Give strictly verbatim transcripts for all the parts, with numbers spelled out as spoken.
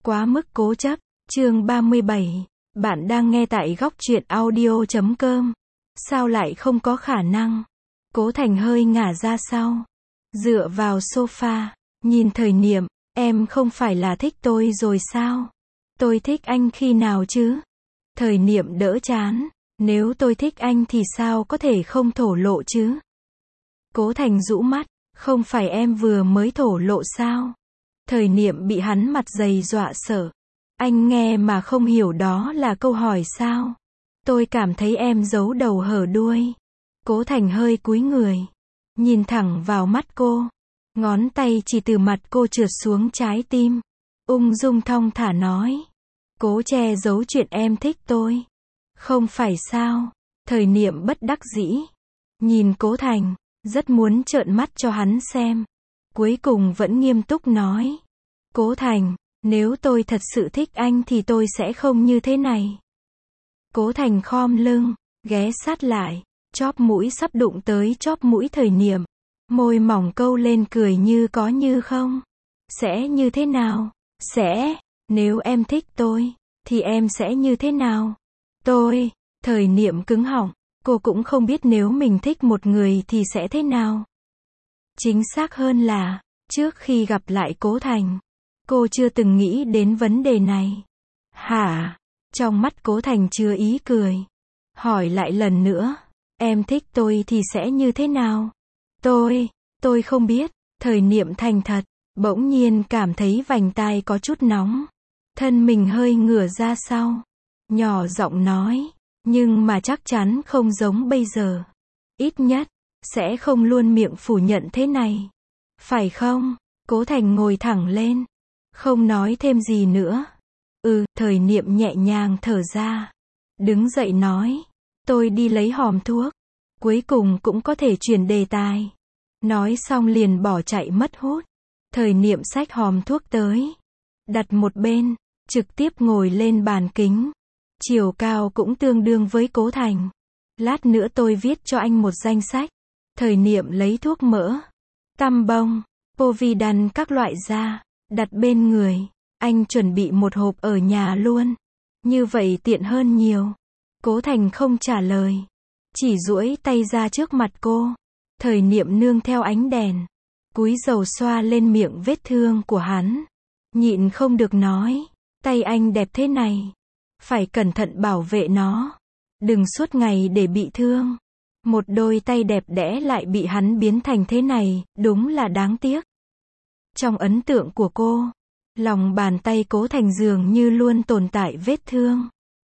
Quá mức cố chấp, chương ba mươi bảy. Bạn đang nghe tại góc truyện audio chấm com. Sao lại không có khả năng? Cố Thành hơi ngả ra sau, dựa vào sofa, nhìn Thời Niệm, em không phải là thích tôi rồi sao? Tôi thích anh khi nào chứ? Thời Niệm đỡ chán, nếu tôi thích anh thì sao có thể không thổ lộ chứ? Cố Thành rũ mắt, không phải em vừa mới thổ lộ sao? Thời Niệm bị hắn mặt dày dọa sợ. Anh nghe mà không hiểu đó là câu hỏi sao? Tôi cảm thấy em giấu đầu hở đuôi. Cố Thành hơi cúi người, nhìn thẳng vào mắt cô, ngón tay chỉ từ mặt cô trượt xuống trái tim, ung dung thong thả nói. Cố che giấu chuyện em thích tôi. Không phải sao? Thời Niệm bất đắc dĩ, nhìn Cố Thành, rất muốn trợn mắt cho hắn xem. Cuối cùng vẫn nghiêm túc nói. Cố Thành, nếu tôi thật sự thích anh thì tôi sẽ không như thế này. Cố Thành khom lưng, ghé sát lại, chóp mũi sắp đụng tới chóp mũi Thời Niệm. Môi mỏng câu lên cười như có như không. Sẽ như thế nào? Sẽ, nếu em thích tôi, thì em sẽ như thế nào? Tôi, Thời Niệm cứng họng, cô cũng không biết nếu mình thích một người thì sẽ thế nào. Chính xác hơn là, trước khi gặp lại Cố Thành, cô chưa từng nghĩ đến vấn đề này. Hả? Trong mắt Cố Thành chứa ý cười. Hỏi lại lần nữa, em thích tôi thì sẽ như thế nào? Tôi, tôi không biết. Thời Niệm thành thật, bỗng nhiên cảm thấy vành tai có chút nóng. Thân mình hơi ngửa ra sau, nhỏ giọng nói, nhưng mà chắc chắn không giống bây giờ. Ít nhất, sẽ không luôn miệng phủ nhận thế này. Phải không? Cố Thành ngồi thẳng lên, không nói thêm gì nữa. Ừ, Thời Niệm nhẹ nhàng thở ra, đứng dậy nói, tôi đi lấy hòm thuốc. Cuối cùng cũng có thể chuyển đề tài. Nói xong liền bỏ chạy mất hút. Thời Niệm xách hòm thuốc tới, đặt một bên, trực tiếp ngồi lên bàn kính. Chiều cao cũng tương đương với Cố Thành. Lát nữa tôi viết cho anh một danh sách. Thời Niệm lấy thuốc mỡ, tăm bông, Povidone các loại ra, đặt bên người. Anh chuẩn bị một hộp ở nhà luôn. Như vậy tiện hơn nhiều. Cố Thành không trả lời, chỉ duỗi tay ra trước mặt cô. Thời Niệm nương theo ánh đèn, cúi đầu xoa lên miệng vết thương của hắn. Nhịn không được nói, tay anh đẹp thế này, phải cẩn thận bảo vệ nó, đừng suốt ngày để bị thương. Một đôi tay đẹp đẽ lại bị hắn biến thành thế này, đúng là đáng tiếc. Trong ấn tượng của cô, lòng bàn tay Cố Thành dường như luôn tồn tại vết thương.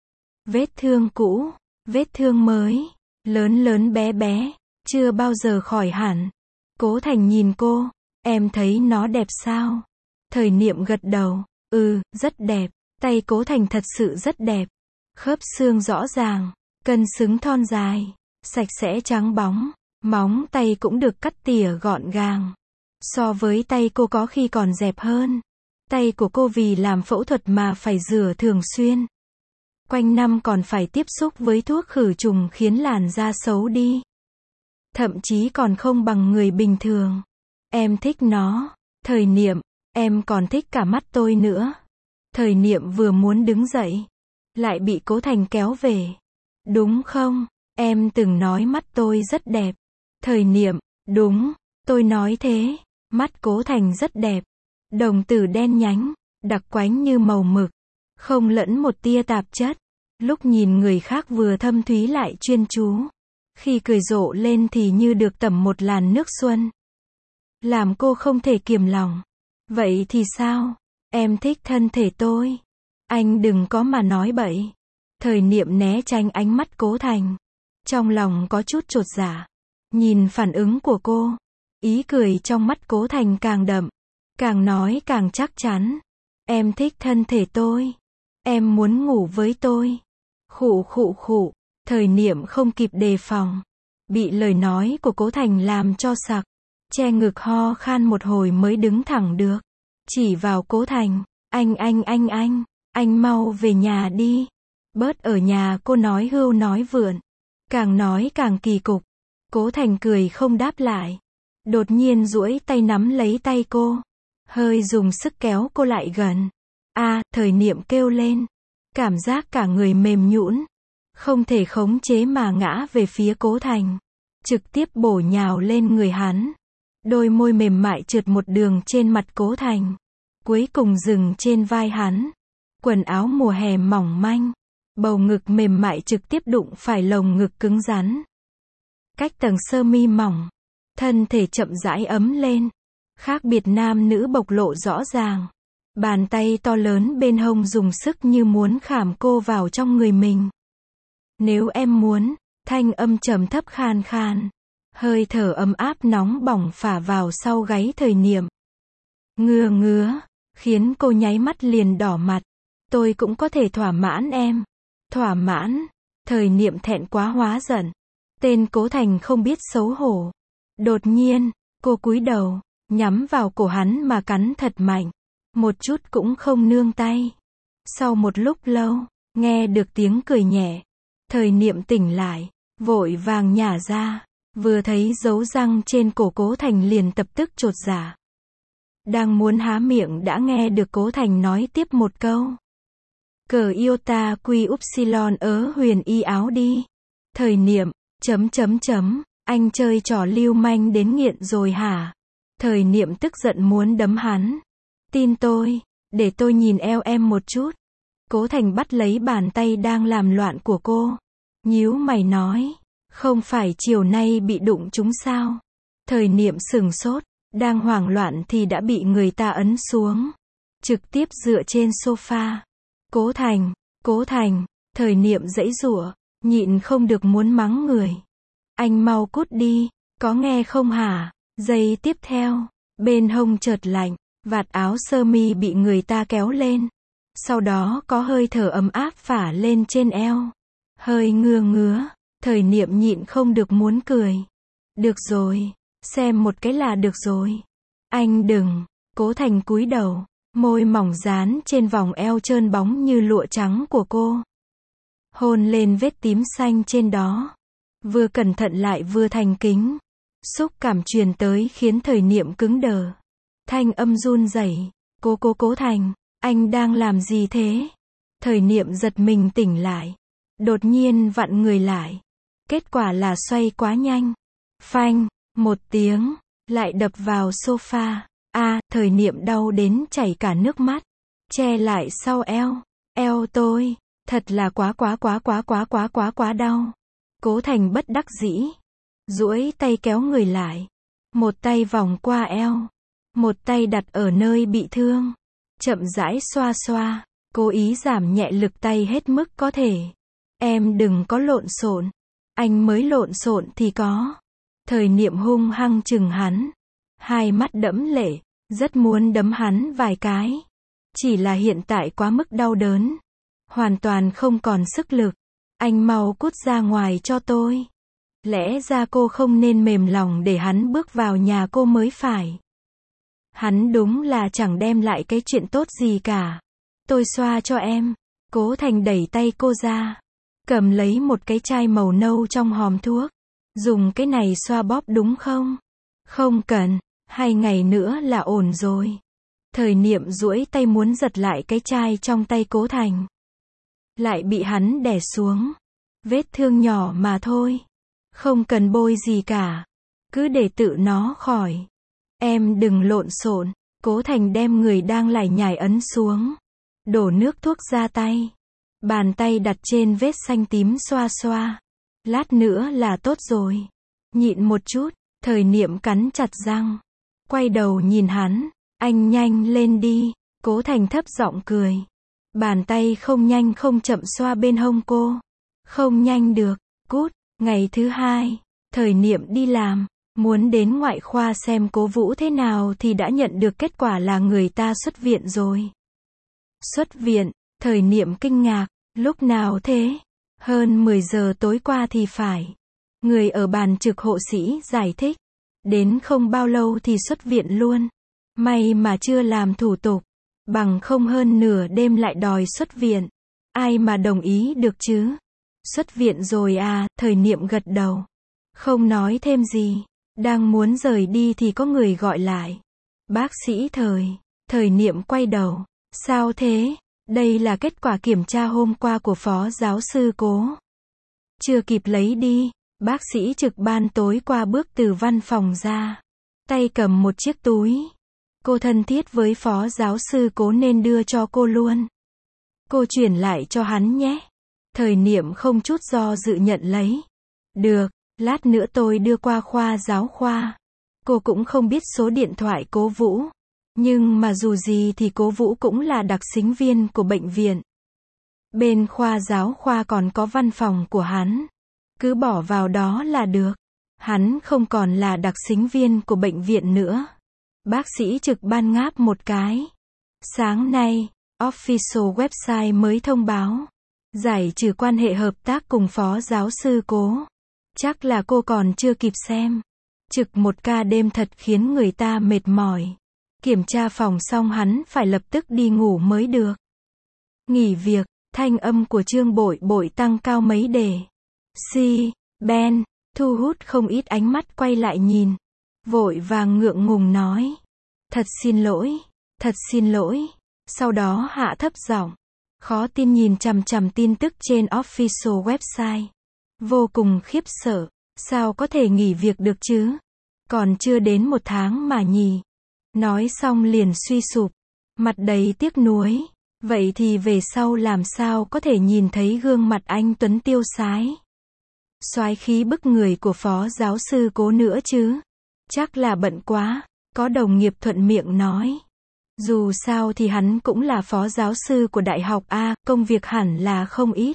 Vết thương cũ, vết thương mới, lớn lớn bé bé, chưa bao giờ khỏi hẳn. Cố Thành nhìn cô, em thấy nó đẹp sao? Thời Niệm gật đầu, ừ, rất đẹp. Tay Cố Thành thật sự rất đẹp. Khớp xương rõ ràng, cân xứng thon dài, sạch sẽ trắng bóng, móng tay cũng được cắt tỉa gọn gàng. So với tay cô có khi còn dẹp hơn. Tay của cô vì làm phẫu thuật mà phải rửa thường xuyên. Quanh năm còn phải tiếp xúc với thuốc khử trùng khiến làn da xấu đi. Thậm chí còn không bằng người bình thường. Em thích nó. Thời Niệm, em còn thích cả mắt tôi nữa. Thời Niệm vừa muốn đứng dậy, lại bị Cố Thành kéo về. Đúng không? Em từng nói mắt tôi rất đẹp. Thời Niệm, đúng, tôi nói thế. Mắt Cố Thành rất đẹp. Đồng tử đen nhánh, đặc quánh như màu mực, không lẫn một tia tạp chất. Lúc nhìn người khác vừa thâm thúy lại chuyên chú. Khi cười rộ lên thì như được tẩm một làn nước xuân. Làm cô không thể kiềm lòng. Vậy thì sao? Em thích thân thể tôi. Anh đừng có mà nói bậy. Thời Niệm né tránh ánh mắt Cố Thành. Trong lòng có chút chột dạ. Nhìn phản ứng của cô, ý cười trong mắt Cố Thành càng đậm. Càng nói càng chắc chắn. Em thích thân thể tôi. Em muốn ngủ với tôi. Khụ khụ khụ. Thời Niệm không kịp đề phòng, bị lời nói của Cố Thành làm cho sặc. Che ngực ho khan một hồi mới đứng thẳng được. Chỉ vào Cố Thành, anh anh anh anh, anh mau về nhà đi. Bớt ở nhà, cô nói hưu nói vượn. Càng nói càng kỳ cục. Cố Thành cười không đáp lại. Đột nhiên duỗi tay nắm lấy tay cô, hơi dùng sức kéo cô lại gần. A, thời niệm kêu lên. Cảm giác cả người mềm nhũn, không thể khống chế mà ngã về phía Cố Thành. Trực tiếp bổ nhào lên người hắn. Đôi môi mềm mại trượt một đường trên mặt Cố Thành. Cuối cùng dừng trên vai hắn. Quần áo mùa hè mỏng manh. Bầu ngực mềm mại trực tiếp đụng phải lồng ngực cứng rắn. Cách tầng sơ mi mỏng. Thân thể chậm rãi ấm lên. Khác biệt nam nữ bộc lộ rõ ràng. Bàn tay to lớn bên hông dùng sức như muốn khảm cô vào trong người mình. Nếu em muốn, thanh âm trầm thấp khan khan. Hơi thở ấm áp nóng bỏng phả vào sau gáy thời niệm. Ngứa ngứa, khiến cô nháy mắt liền đỏ mặt. Tôi cũng có thể thỏa mãn em. Thỏa mãn, thời niệm thẹn quá hóa giận. Tên Cố Thành không biết xấu hổ. Đột nhiên, cô cúi đầu, nhắm vào cổ hắn mà cắn thật mạnh. Một chút cũng không nương tay. Sau một lúc lâu, nghe được tiếng cười nhẹ. Thời niệm tỉnh lại, vội vàng nhả ra. Vừa thấy dấu răng trên cổ Cố Thành liền tập tức chột dạ. Đang muốn há miệng đã nghe được Cố Thành nói tiếp một câu. Cờ iota quy upsilon ớ huyền y áo đi. Thời niệm, chấm chấm chấm, anh chơi trò lưu manh đến nghiện rồi hả? Thời niệm tức giận muốn đấm hắn. Tin tôi, để tôi nhìn eo em một chút. Cố Thành bắt lấy bàn tay đang làm loạn của cô. Nhíu mày nói, không phải chiều nay bị đụng trúng sao? Thời niệm sừng sốt, đang hoảng loạn thì đã bị người ta ấn xuống. Trực tiếp dựa trên sofa. Cố Thành, Cố Thành, thời niệm giãy giụa, nhịn không được muốn mắng người. Anh mau cút đi, có nghe không hả? Giây tiếp theo, bên hông chợt lạnh, vạt áo sơ mi bị người ta kéo lên. Sau đó có hơi thở ấm áp phả lên trên eo. Hơi ngứa ngứa, thời niệm nhịn không được muốn cười. Được rồi, xem một cái là được rồi. Anh đừng, Cố Thành cúi đầu, môi mỏng dán trên vòng eo trơn bóng như lụa trắng của cô. Hôn lên vết tím xanh trên đó. Vừa cẩn thận lại vừa thành kính. Xúc cảm truyền tới khiến thời niệm cứng đờ. Thanh âm run rẩy. Cố cố Cố Thành, anh đang làm gì thế? Thời niệm giật mình tỉnh lại. Đột nhiên vặn người lại. Kết quả là xoay quá nhanh. Phanh, một tiếng, lại đập vào sofa. A, thời niệm đau đến chảy cả nước mắt. Che lại sau eo. Eo tôi, thật là quá quá quá quá quá quá quá quá đau. Cố Thành bất đắc dĩ. Duỗi tay kéo người lại. Một tay vòng qua eo. Một tay đặt ở nơi bị thương. Chậm rãi xoa xoa. Cố ý giảm nhẹ lực tay hết mức có thể. Em đừng có lộn xộn. Anh mới lộn xộn thì có. Thời niệm hung hăng chừng hắn. Hai mắt đẫm lệ. Rất muốn đấm hắn vài cái. Chỉ là hiện tại quá mức đau đớn. Hoàn toàn không còn sức lực. Anh mau cút ra ngoài cho tôi. Lẽ ra cô không nên mềm lòng để hắn bước vào nhà cô mới phải. Hắn đúng là chẳng đem lại cái chuyện tốt gì cả. Tôi xoa cho em. Cố Thành đẩy tay cô ra. Cầm lấy một cái chai màu nâu trong hòm thuốc. Dùng cái này xoa bóp đúng không? Không cần. Hai ngày nữa là ổn rồi. Thời niệm duỗi tay muốn giật lại cái chai trong tay Cố Thành. Lại bị hắn đè xuống. Vết thương nhỏ mà thôi. Không cần bôi gì cả. Cứ để tự nó khỏi. Em đừng lộn xộn. Cố Thành đem người đang lải nhải ấn xuống. Đổ nước thuốc ra tay. Bàn tay đặt trên vết xanh tím xoa xoa. Lát nữa là tốt rồi. Nhịn một chút. Thời niệm cắn chặt răng. Quay đầu nhìn hắn. Anh nhanh lên đi. Cố Thành thấp giọng cười. Bàn tay không nhanh không chậm xoa bên hông cô. Không nhanh được. Cút. Ngày thứ hai. Thời niệm đi làm. Muốn đến ngoại khoa xem Cố Vũ thế nào thì đã nhận được kết quả là người ta xuất viện rồi. Xuất viện. Thời niệm kinh ngạc. Lúc nào thế? Hơn mười giờ tối qua thì phải. Người ở bàn trực hộ sĩ giải thích. Đến không bao lâu thì xuất viện luôn. May mà chưa làm thủ tục. Bằng không hơn nửa đêm lại đòi xuất viện. Ai mà đồng ý được chứ? Xuất viện rồi à? Thời niệm gật đầu. Không nói thêm gì. Đang muốn rời đi thì có người gọi lại. Bác sĩ Thời. Thời niệm quay đầu. Sao thế? Đây là kết quả kiểm tra hôm qua của phó giáo sư Cố. Chưa kịp lấy đi, bác sĩ trực ban tối qua bước từ văn phòng ra. Tay cầm một chiếc túi. Cô thân thiết với phó giáo sư Cố nên đưa cho cô luôn. Cô chuyển lại cho hắn nhé. Thời Niệm không chút do dự nhận lấy. Được, lát nữa tôi đưa qua khoa giáo khoa. Cô cũng không biết số điện thoại Cố Vũ. Nhưng mà dù gì thì Cố Vũ cũng là đặc xính viên của bệnh viện. Bên khoa giáo khoa còn có văn phòng của hắn. Cứ bỏ vào đó là được. Hắn không còn là đặc xính viên của bệnh viện nữa. Bác sĩ trực ban ngáp một cái. Sáng nay, official website mới thông báo. Giải trừ quan hệ hợp tác cùng phó giáo sư Cố. Chắc là cô còn chưa kịp xem. Trực một ca đêm thật khiến người ta mệt mỏi. Kiểm tra phòng xong hắn phải lập tức đi ngủ mới được. Nghỉ việc, thanh âm của Trương Bội Bội tăng cao mấy đề. Si, Ben, thu hút không ít ánh mắt quay lại nhìn. Vội vàng ngượng ngùng nói. Thật xin lỗi, thật xin lỗi. Sau đó hạ thấp giọng. Khó tin nhìn chằm chằm tin tức trên official website. Vô cùng khiếp sợ. Sao có thể nghỉ việc được chứ? Còn chưa đến một tháng mà nhỉ. Nói xong liền suy sụp. Mặt đầy tiếc nuối. Vậy thì về sau làm sao có thể nhìn thấy gương mặt anh tuấn tiêu sái, soái khí bức người của phó giáo sư Cố nữa chứ? Chắc là bận quá. Có đồng nghiệp thuận miệng nói. Dù sao thì hắn cũng là phó giáo sư của đại học A, công việc hẳn là không ít.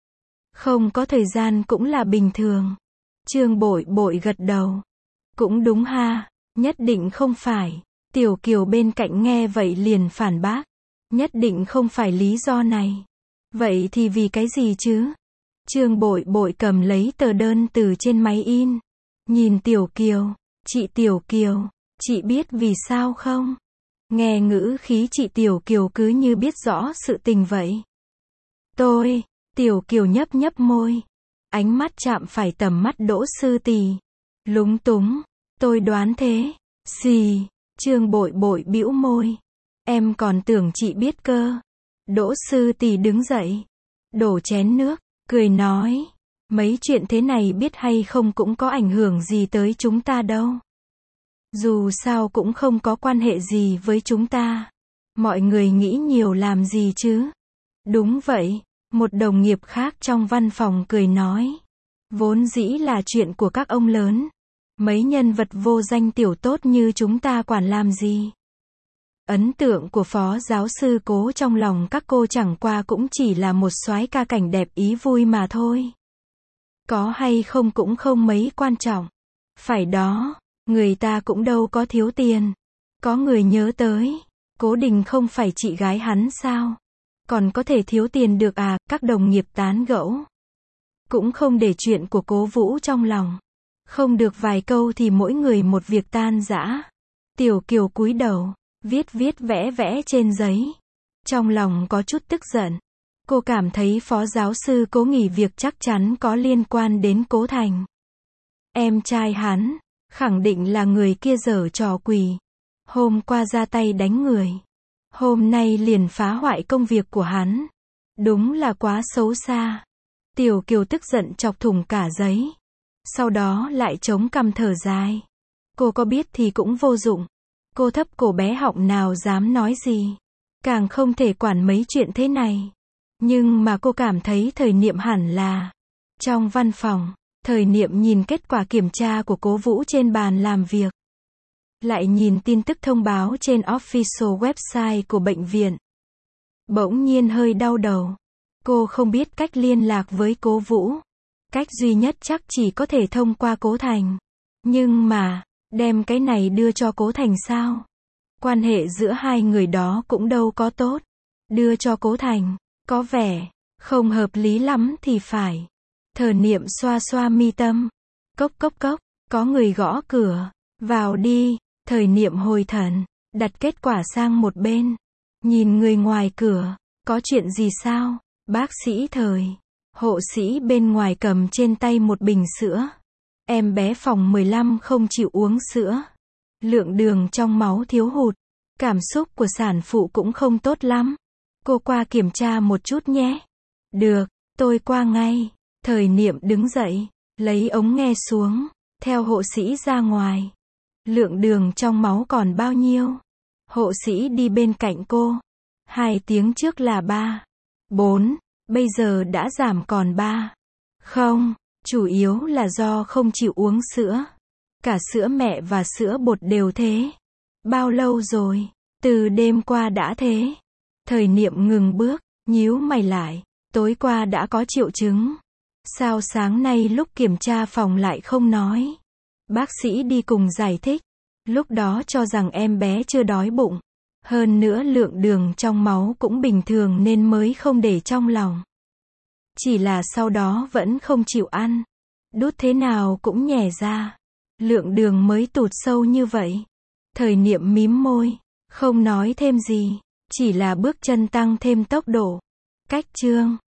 Không có thời gian cũng là bình thường. Trương Bội Bội gật đầu. Cũng đúng ha, nhất định không phải. Tiểu Kiều bên cạnh nghe vậy liền phản bác. Nhất định không phải lý do này. Vậy thì vì cái gì chứ? Trương Bội Bội cầm lấy tờ đơn từ trên máy in. Nhìn Tiểu Kiều. Chị Tiểu Kiều, chị biết vì sao không? Nghe ngữ khí chị Tiểu Kiều cứ như biết rõ sự tình vậy. Tôi, Tiểu Kiều nhấp nhấp môi. Ánh mắt chạm phải tầm mắt Đỗ Sư Tì. Lúng túng. Tôi đoán thế. Xì. Trương Bội Bội bĩu môi. Em còn tưởng chị biết cơ. Đỗ Sư Tì đứng dậy. Đổ chén nước. Cười nói. Mấy chuyện thế này biết hay không cũng có ảnh hưởng gì tới chúng ta đâu. Dù sao cũng không có quan hệ gì với chúng ta. Mọi người nghĩ nhiều làm gì chứ? Đúng vậy. Một đồng nghiệp khác trong văn phòng cười nói. Vốn dĩ là chuyện của các ông lớn. Mấy nhân vật vô danh tiểu tốt như chúng ta quản làm gì? Ấn tượng của phó giáo sư Cố trong lòng các cô chẳng qua cũng chỉ là một soái ca cảnh đẹp ý vui mà thôi. Có hay không cũng không mấy quan trọng. Phải đó, người ta cũng đâu có thiếu tiền. Có người nhớ tới, Cố Đình không phải chị gái hắn sao? Còn có thể thiếu tiền được à? Các đồng nghiệp tán gẫu. Cũng không để chuyện của Cố Vũ trong lòng. Không được vài câu thì mỗi người một việc tan rã. Tiểu Kiều cúi đầu, viết viết vẽ vẽ trên giấy. Trong lòng có chút tức giận. Cô cảm thấy phó giáo sư Cố nghỉ việc chắc chắn có liên quan đến Cố Thành. Em trai hắn, khẳng định là người kia giở trò quỷ. Hôm qua ra tay đánh người. Hôm nay liền phá hoại công việc của hắn. Đúng là quá xấu xa. Tiểu Kiều tức giận chọc thủng cả giấy. Sau đó lại chống cằm thở dài. Cô có biết thì cũng vô dụng. Cô thấp cổ bé họng nào dám nói gì. Càng không thể quản mấy chuyện thế này. Nhưng mà cô cảm thấy Thời Niệm hẳn là. Trong văn phòng, Thời Niệm nhìn kết quả kiểm tra của Cố Vũ trên bàn làm việc. Lại nhìn tin tức thông báo trên official website của bệnh viện. Bỗng nhiên hơi đau đầu. Cô không biết cách liên lạc với Cố Vũ. Cách duy nhất chắc chỉ có thể thông qua Cố Thành. Nhưng mà, đem cái này đưa cho Cố Thành sao? Quan hệ giữa hai người đó cũng đâu có tốt. Đưa cho Cố Thành, có vẻ không hợp lý lắm thì phải. Thời Niệm xoa xoa mi tâm. Cốc cốc cốc, có người gõ cửa. Vào đi. Thời Niệm hồi thần, đặt kết quả sang một bên. Nhìn người ngoài cửa. Có chuyện gì sao? Bác sĩ Thời. Hộ sĩ bên ngoài cầm trên tay một bình sữa. Em bé phòng mười lăm không chịu uống sữa. Lượng đường trong máu thiếu hụt. Cảm xúc của sản phụ cũng không tốt lắm. Cô qua kiểm tra một chút nhé. Được, tôi qua ngay. Thời Niệm đứng dậy, lấy ống nghe xuống, theo hộ sĩ ra ngoài. Lượng đường trong máu còn bao nhiêu? Hộ sĩ đi bên cạnh cô. Hai tiếng trước là ba, bốn, bây giờ đã giảm còn ba. Không, chủ yếu là do không chịu uống sữa. Cả sữa mẹ và sữa bột đều thế. Bao lâu rồi? Từ đêm qua đã thế. Thời Niệm ngừng bước, nhíu mày lại. Tối qua đã có triệu chứng. Sao sáng nay lúc kiểm tra phòng lại không nói? Bác sĩ đi cùng giải thích. Lúc đó cho rằng em bé chưa đói bụng. Hơn nữa lượng đường trong máu cũng bình thường nên mới không để trong lòng. Chỉ là sau đó vẫn không chịu ăn. Đút thế nào cũng nhè ra. Lượng đường mới tụt sâu như vậy. Thời Niệm mím môi, không nói thêm gì. Chỉ là bước chân tăng thêm tốc độ. Cách chương